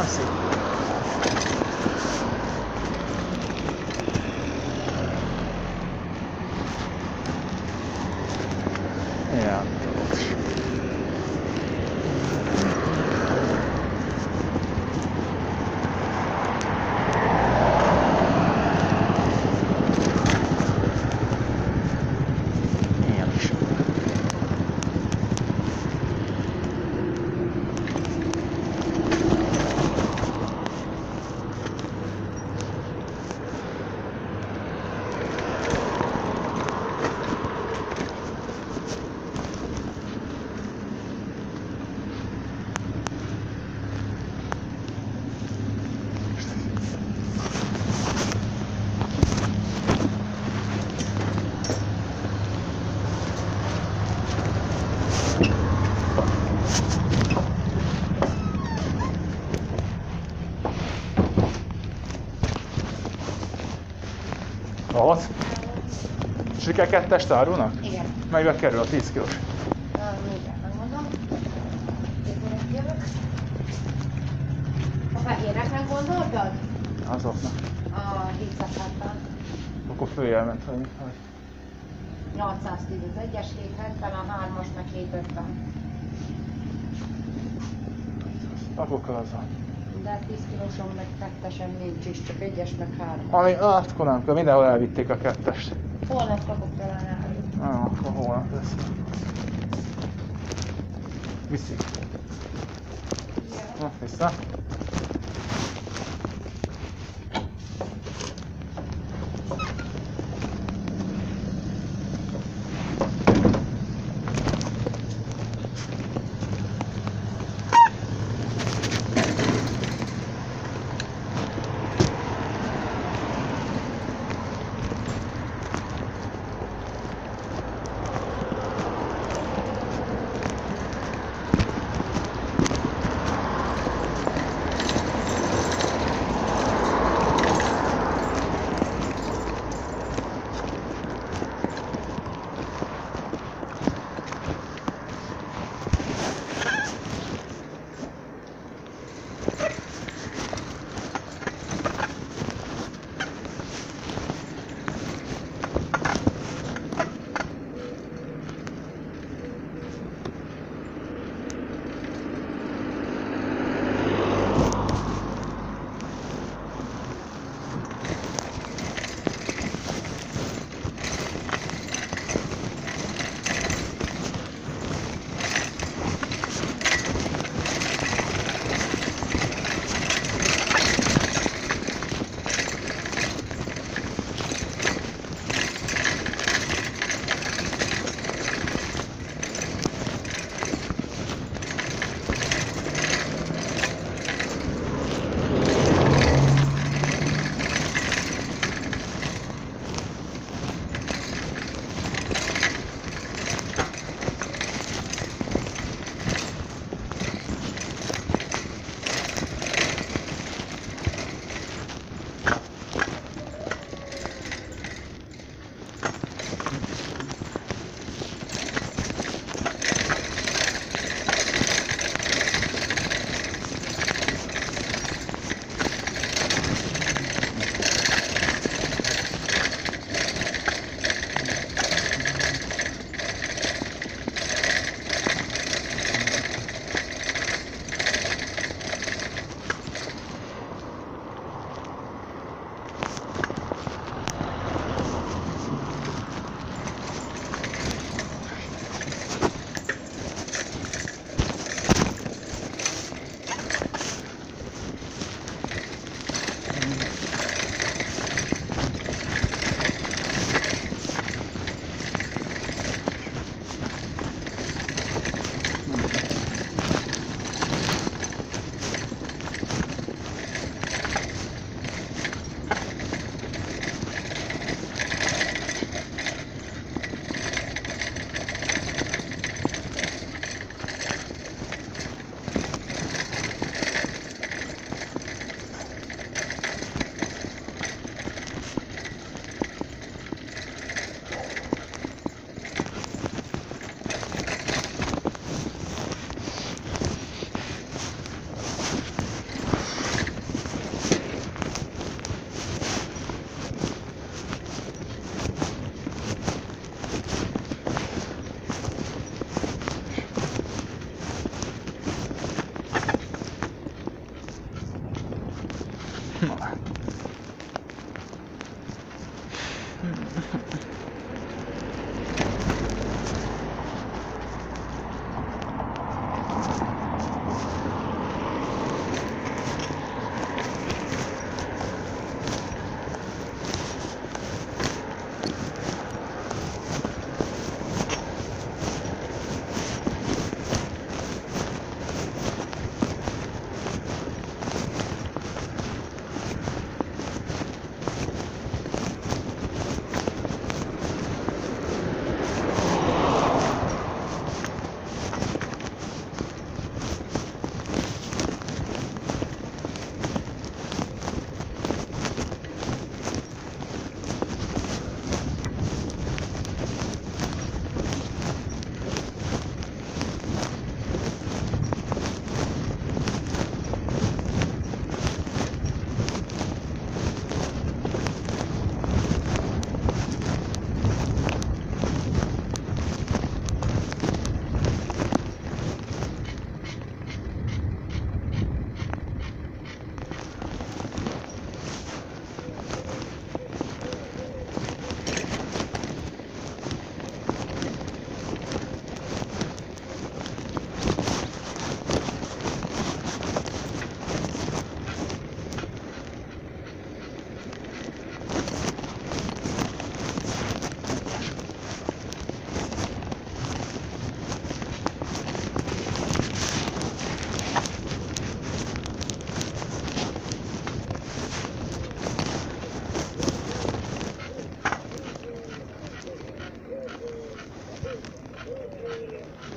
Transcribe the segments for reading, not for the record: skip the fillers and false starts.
szép. Ja. Ravasz? Siker 2-est árulnak? Igen. Melybe kerül a 10 kilós? Mindjárt megmondom. Jövök. A fehéreknek gondoltad? Azoknak. A 760. Akkor följelment, hogy 810 az 1-es, 770, a 3-as meg 750. akkor kell az a... De 10 kilóson meg 2-esen nincs is, csak 1-es meg 3. Ami, akkor nem kell, mindenhol elvitték a 2-est. Holnap kapok talán el. Akkor holnap lesz. Viszik. Na, vissza.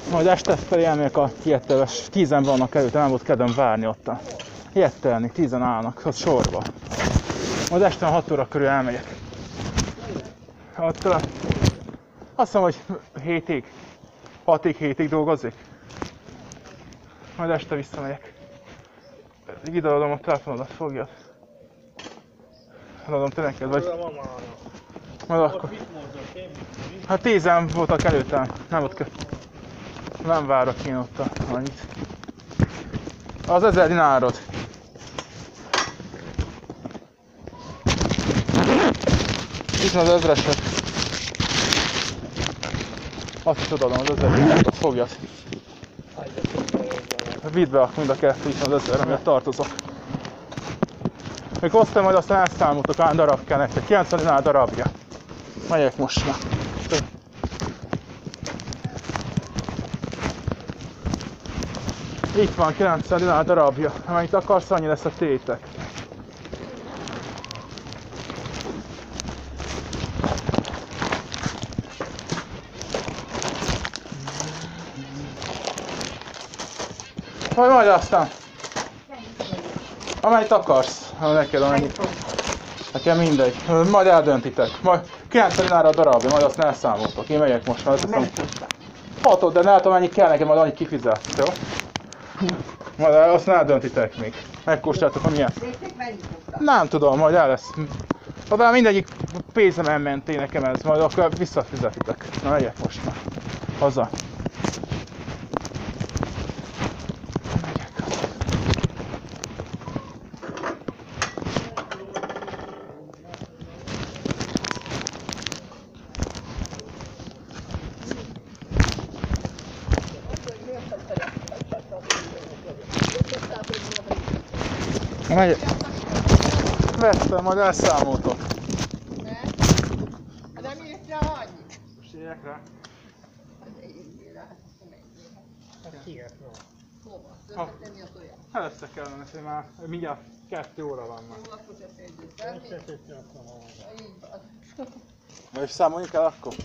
Majd este felé elmegyek a hietteles, 10-en vannak előtte, nem volt kedvem várni ott. Hiettelni, 10-en állnak, az sorba. Majd este 6 óra körül elmegyek. Ott azt hiszem, hogy 7-ig, 6-ig, 7-ig dolgozik. Majd este visszamegyek. Ideadom a telefonodat, fogjad. Eladom te neked, vagy... Majd akkor... Hát 10-en voltak előttem, nem ott nem várok én ott annyit. Az 1000 dinárod. Itt van az 1000-eset. Azt is odaadom az 1000 dinárot, fogjad. Vidd be mind a kettő, itt van az 1000, amiért tartozok. Még hoztam, majd aztán elszámoltok, hány darab kell nektek. 90 dinár darabja. Megyek most már. Itt van 90 dinár darabja. Amennyit akarsz, annyi lesz a tétek. Majd aztán. Amennyit akarsz, neked amennyit. Nekem mindegy. Majd eldöntitek. Majd 90 dinárra a darabja, majd azt elszámoltok. Én megyek most már. Hatod, de ne tudom, mennyi kell nekem, majd annyit kifizet. Jó? Majd azt eldöntitek még. Megkóstoljátok, hogy milyen. Nem tudom, majd el lesz. Oda mindegyik pénzem menté nekem ez, majd akkor visszafizetitek. Na megyek most már. Haza. Megyek. Vettem, majd elszámoltok. De miért rá annyi? Most írják rá? Hova? Tenni a toját. Hát össze kellene, hogy már mindjárt 2 óra van már. Jó, akkor se féljdük. Így van. Na és számoljunk el akkor?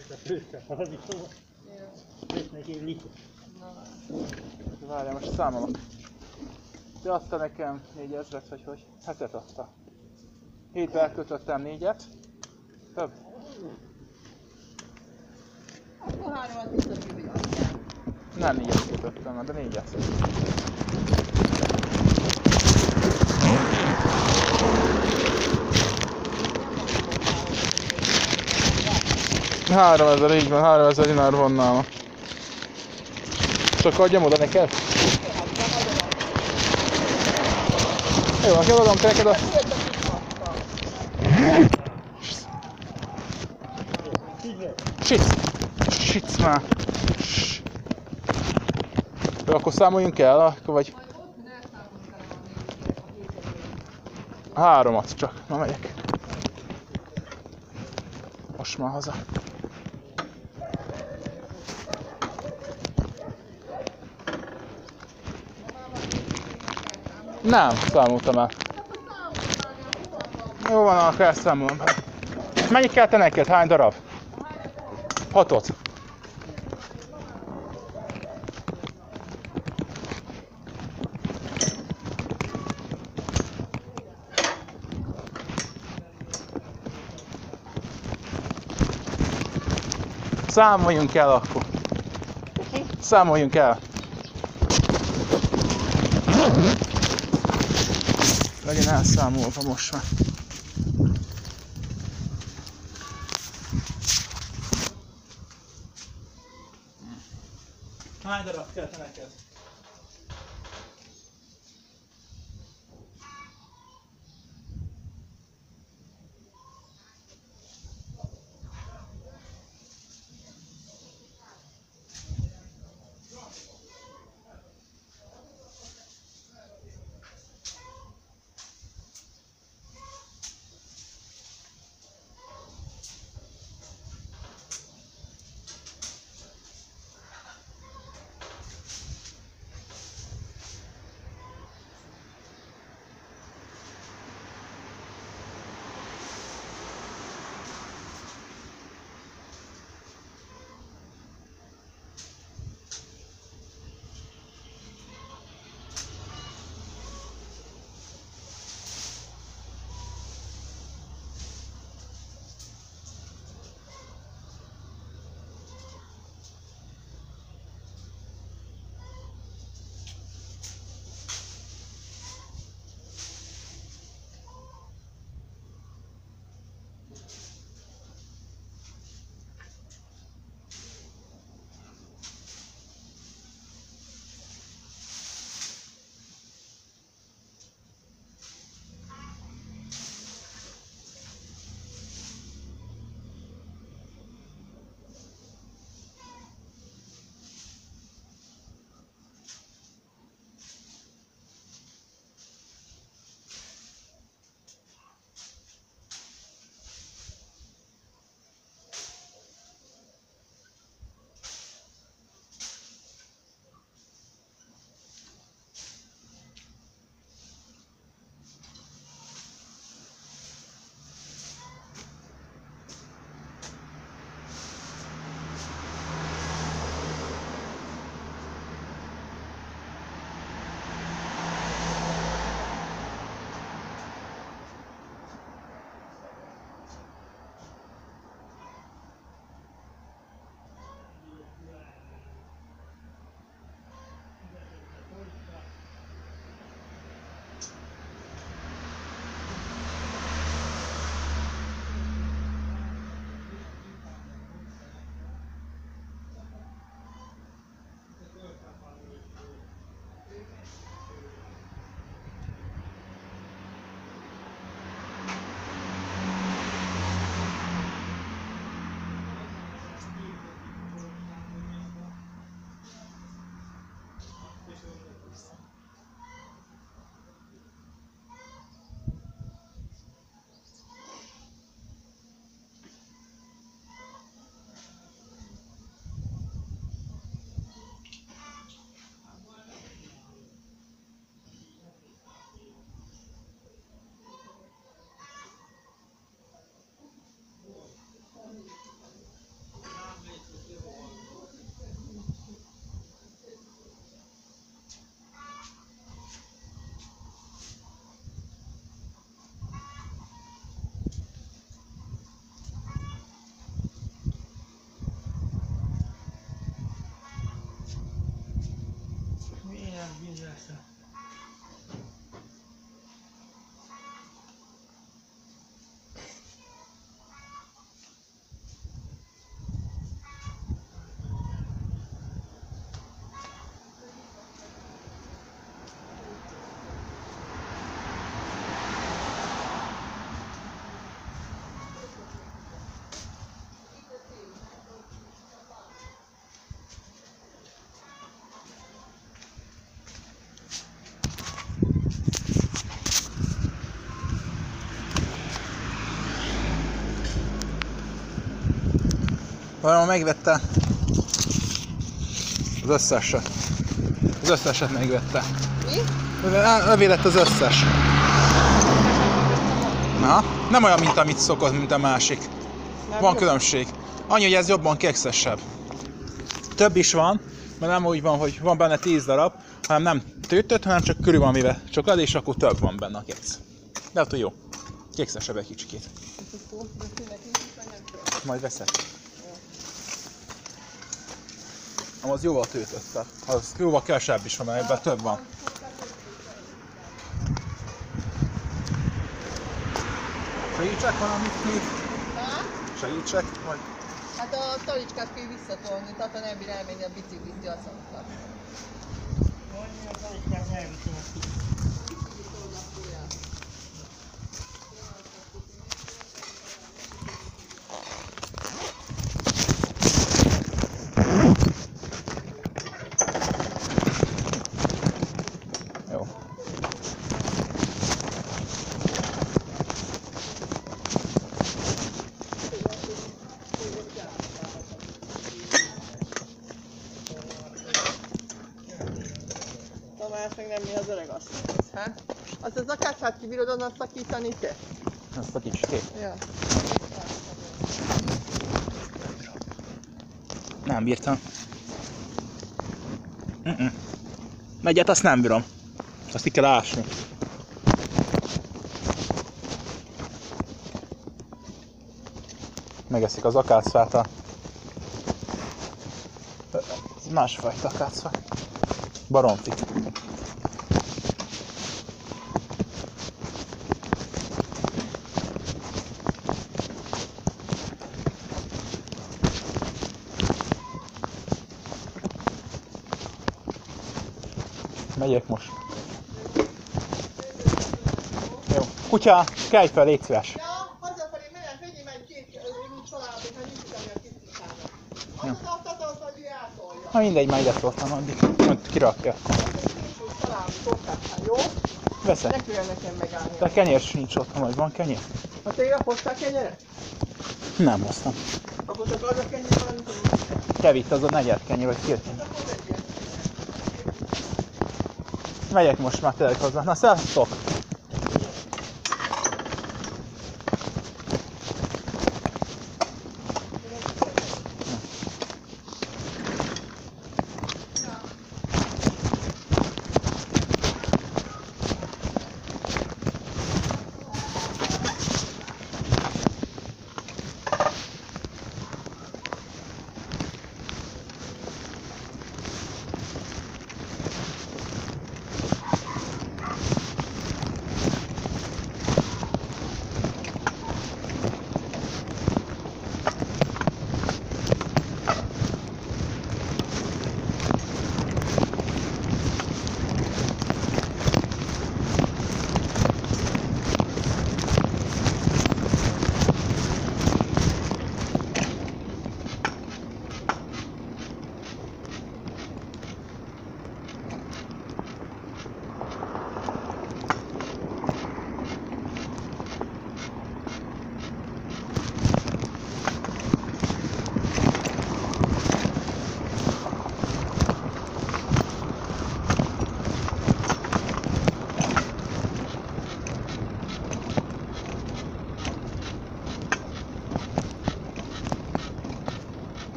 Várjál, most számolok. Te adta nekem 4000-et, vagy hogy? Hetet adta. 7-be elkötöttem 4-et. Több? Akkor 3-at biztos, hogy adjál. Nem 4-et kötöttem, de 4-et. $3000, így van, 3000 dinár van nála. Csak adjam oda neked? Jó, akkor adom te neked a... Sic már! Jó, akkor számoljunk el, akkor vagy... 3-at csak, na megyek. Most már haza. Nem, számoltam el. Jó van, akkor elszámolom. Mennyit kell te neked? Hány darab? 6-ot. Számoljunk el akkor. Számoljunk el. Legyen elszámolva most már. Hány darab kell te neked? Valami megvette az összeset. Az összeset megvette. Mi? Övé lett az összes. Na, nem olyan, mint amit szokott, mint a másik. Nem Van jó. különbség. Annyi, hogy ez jobban kekszesebb. Több is van, mert nem úgy van, hogy van benne 10 darab, hanem nem tőtött, hanem csak körül van mivel csokad, és akkor több van benne a keksz. De attól jó. Kekszesebb egy kicsikét. Majd veszed. Az jóval tőtötte. Az jóval kevesebb is van, mert ebben több van. Segítsek valamit még? Segítsek? Vagy? Hát a talicskát kell visszatolni, tehát a nem bír elmenni a biciklit a szankat. Jó. Tamás meg nem mi az öreg asszonyhoz, hát? Azt az akácát kibírod onnan szakítani te? Azt a kicsikét. Ja. Nem bírtam. Megyet azt nem bírom. Azt ki kell ásni. Megeszik az akácfát a... Ez másfajta akácfa. Baromfi. Megyek most. Jó. Kutya, kelj fel, légy szíves. Ja, hazafelé menet, vegyél meg két családot, ha nincs utani a kicsiksának. Ja. Azt adod, hogy ő átolja. Na mindegy, már ide szóltam addig. Majd kirakja. Családot, osztál, jó? Veszek. Ne kelljen nekem megállni. De kenyér sincs otthon, vagy van kenyér? Ha tényleg hoztál kenyeret? Nem hoztam. Akkor csak az a kenyér van, amit Kevitt az a negyed kenyér, vagy két kenyér. akkor vegyél. Megyek most már tényleg hozzá. Na, sziasztok!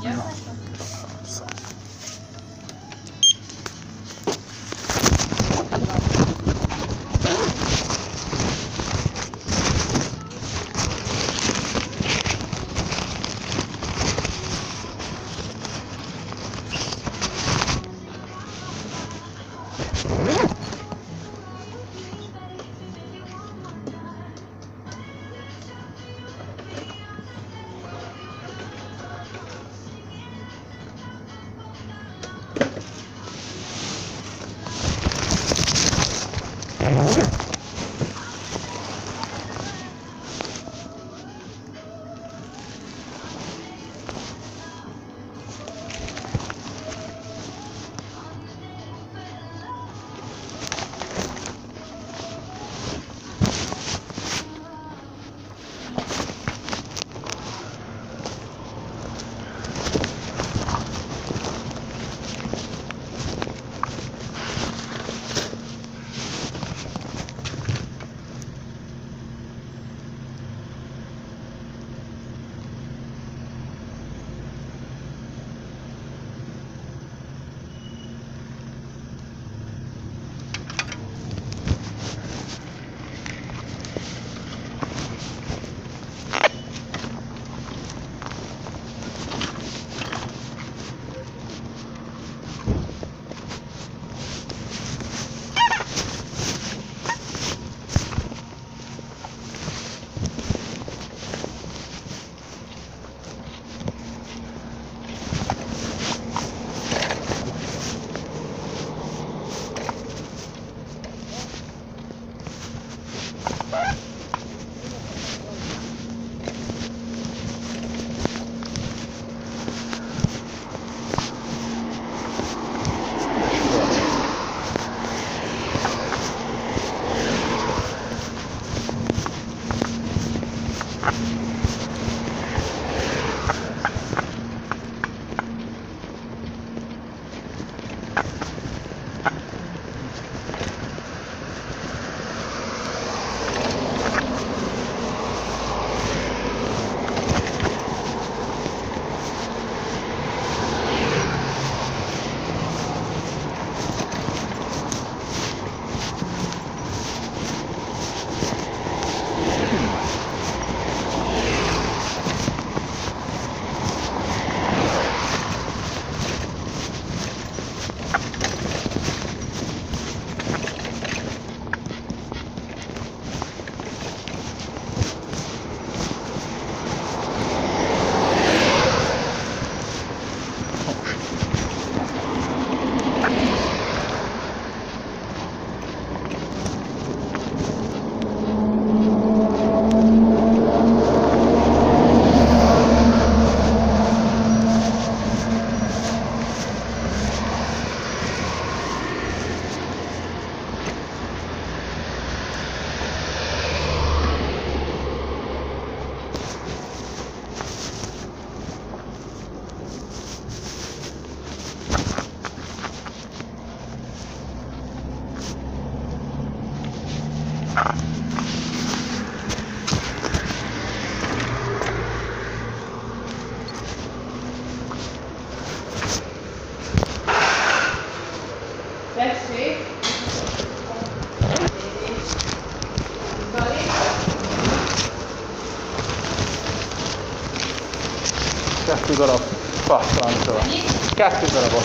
Kettő darab pasztráncsa. Kettő darabot.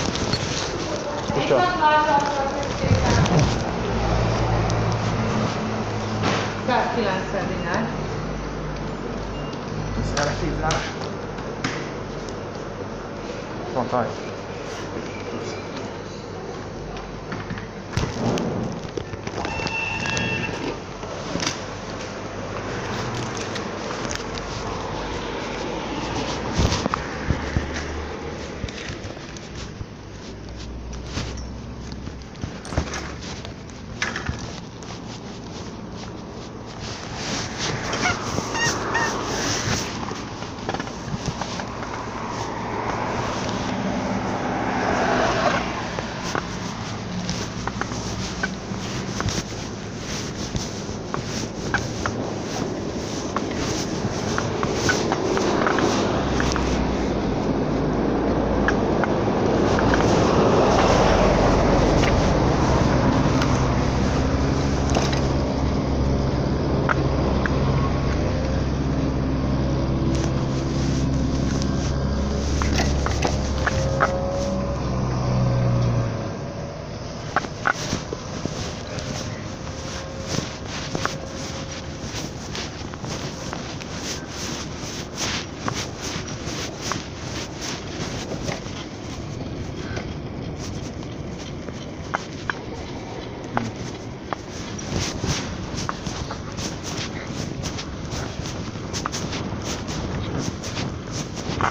És a... 190 dinár. Szerekívás. Mondta,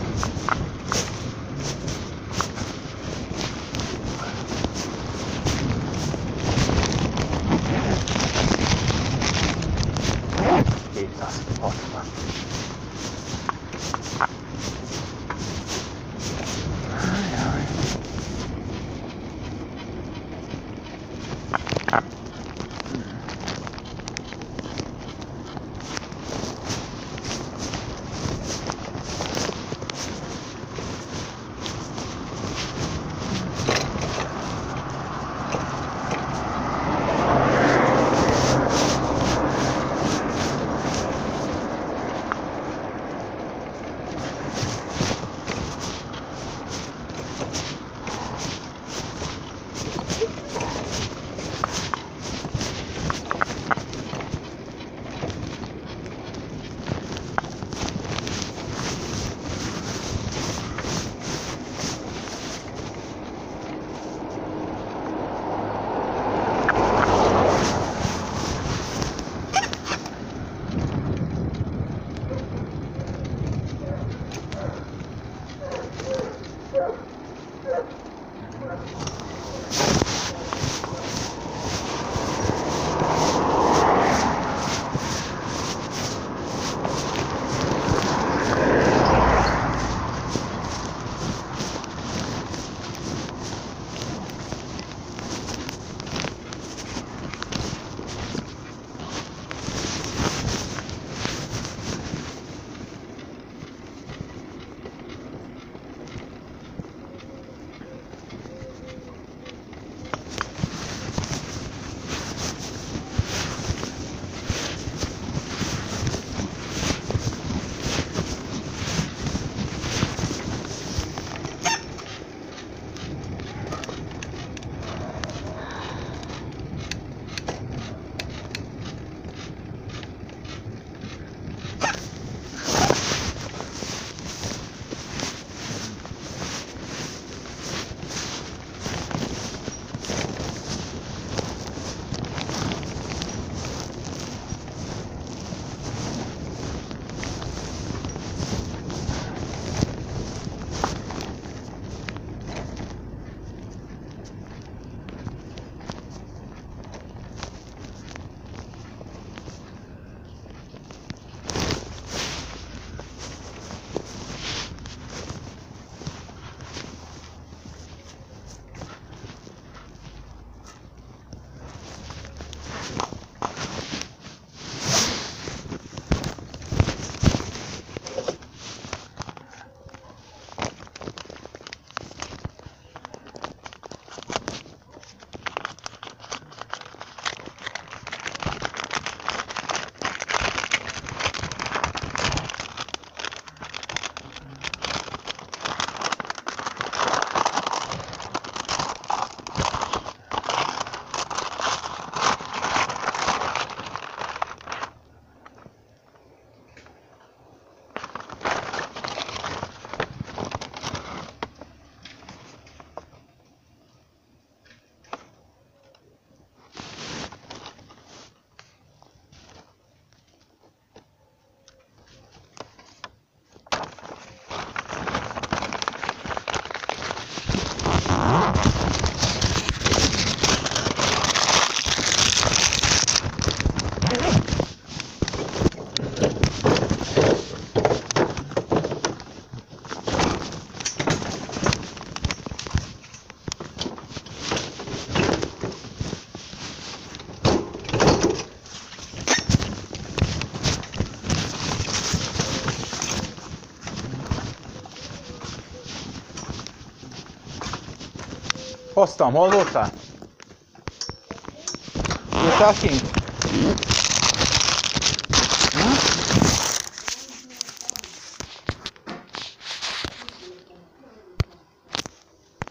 Hoztam, hol voltál? Jöttél kint?